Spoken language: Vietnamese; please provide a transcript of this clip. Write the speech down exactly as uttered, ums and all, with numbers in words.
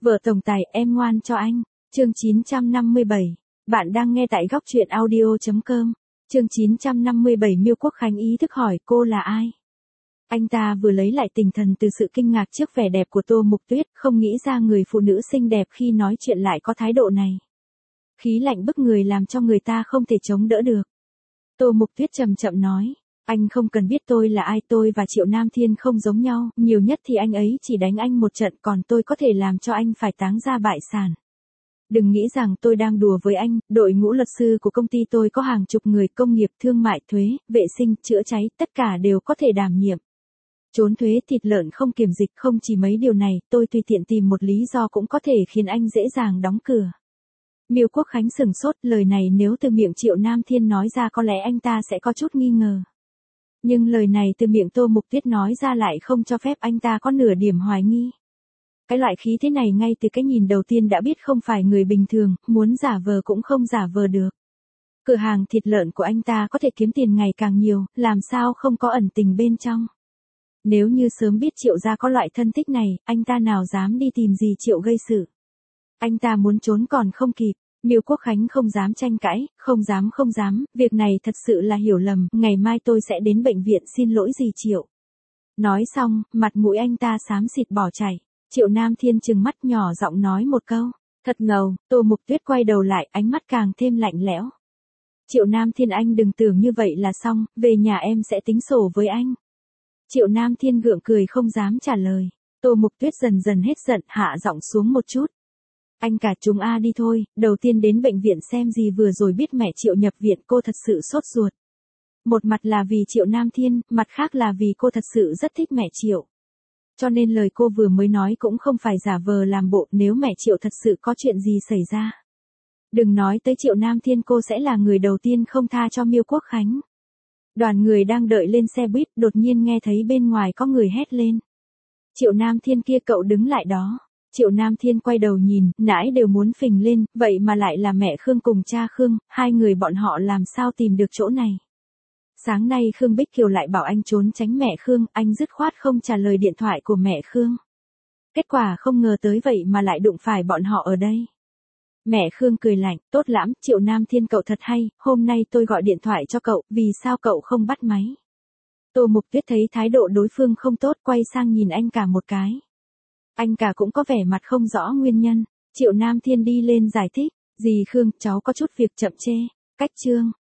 Vợ tổng tài em ngoan cho anh. Chương chín trăm năm mươi bảy. Bạn đang nghe tại góc truyện audio chấm com. Chương chín trăm năm mươi bảy Miêu Quốc Khánh ý thức hỏi cô là ai. Anh ta vừa lấy lại tinh thần từ sự kinh ngạc trước vẻ đẹp của Tô Mục Tuyết, không nghĩ ra người phụ nữ xinh đẹp khi nói chuyện lại có thái độ này. Khí lạnh bức người làm cho người ta không thể chống đỡ được. Tô Mục Tuyết chậm chậm nói, anh không cần biết tôi là ai, tôi và Triệu Nam Thiên không giống nhau, nhiều nhất thì anh ấy chỉ đánh anh một trận, còn tôi có thể làm cho anh phải táng ra bại sản. Đừng nghĩ rằng tôi đang đùa với anh, đội ngũ luật sư của công ty tôi có hàng chục người, công nghiệp, thương mại, thuế, vệ sinh, chữa cháy, tất cả đều có thể đảm nhiệm. Trốn thuế, thịt lợn không kiểm dịch, không chỉ mấy điều này, tôi tùy tiện tìm một lý do cũng có thể khiến anh dễ dàng đóng cửa. Miêu Quốc Khánh sừng sốt, lời này nếu từ miệng Triệu Nam Thiên nói ra có lẽ anh ta sẽ có chút nghi ngờ. Nhưng lời này từ miệng Tô Mục Tuyết nói ra lại không cho phép anh ta có nửa điểm hoài nghi. Cái loại khí thế này ngay từ cái nhìn đầu tiên đã biết không phải người bình thường, muốn giả vờ cũng không giả vờ được. Cửa hàng thịt lợn của anh ta có thể kiếm tiền ngày càng nhiều, làm sao không có ẩn tình bên trong. Nếu như sớm biết Triệu gia có loại thân thích này, anh ta nào dám đi tìm gì Triệu gây sự. Anh ta muốn trốn còn không kịp. Miêu Quốc Khánh không dám tranh cãi, không dám không dám, việc này thật sự là hiểu lầm, ngày mai tôi sẽ đến bệnh viện xin lỗi dì Triệu. Nói xong, mặt mũi anh ta xám xịt bỏ chạy. Triệu Nam Thiên trừng mắt nhỏ giọng nói một câu, thật ngầu. Tô Mục Tuyết quay đầu lại, ánh mắt càng thêm lạnh lẽo. Triệu Nam Thiên, anh đừng tưởng như vậy là xong, về nhà em sẽ tính sổ với anh. Triệu Nam Thiên gượng cười không dám trả lời. Tô Mục Tuyết dần dần hết giận, hạ giọng xuống một chút. Anh cả chúng a đi thôi, đầu tiên đến bệnh viện xem gì, vừa rồi biết mẹ Triệu nhập viện cô thật sự sốt ruột. Một mặt là vì Triệu Nam Thiên, mặt khác là vì cô thật sự rất thích mẹ Triệu. Cho nên lời cô vừa mới nói cũng không phải giả vờ làm bộ, nếu mẹ Triệu thật sự có chuyện gì xảy ra. Đừng nói tới Triệu Nam Thiên, cô sẽ là người đầu tiên không tha cho Miêu Quốc Khánh. Đoàn người đang đợi lên xe buýt, đột nhiên nghe thấy bên ngoài có người hét lên. Triệu Nam Thiên kia, cậu đứng lại đó. Triệu Nam Thiên quay đầu nhìn, nãy đều muốn phình lên, vậy mà lại là mẹ Khương cùng cha Khương, hai người bọn họ làm sao tìm được chỗ này. Sáng nay Khương Bích Kiều lại bảo anh trốn tránh mẹ Khương, anh dứt khoát không trả lời điện thoại của mẹ Khương. Kết quả không ngờ tới vậy mà lại đụng phải bọn họ ở đây. Mẹ Khương cười lạnh, tốt lắm, Triệu Nam Thiên cậu thật hay, hôm nay tôi gọi điện thoại cho cậu, vì sao cậu không bắt máy. Tô Mục Tuyết thấy thái độ đối phương không tốt, quay sang nhìn anh cả một cái. Anh cả cũng có vẻ mặt không rõ nguyên nhân. Triệu Nam Thiên đi lên giải thích, dì Khương, cháu có chút việc chậm trễ. Cách chương.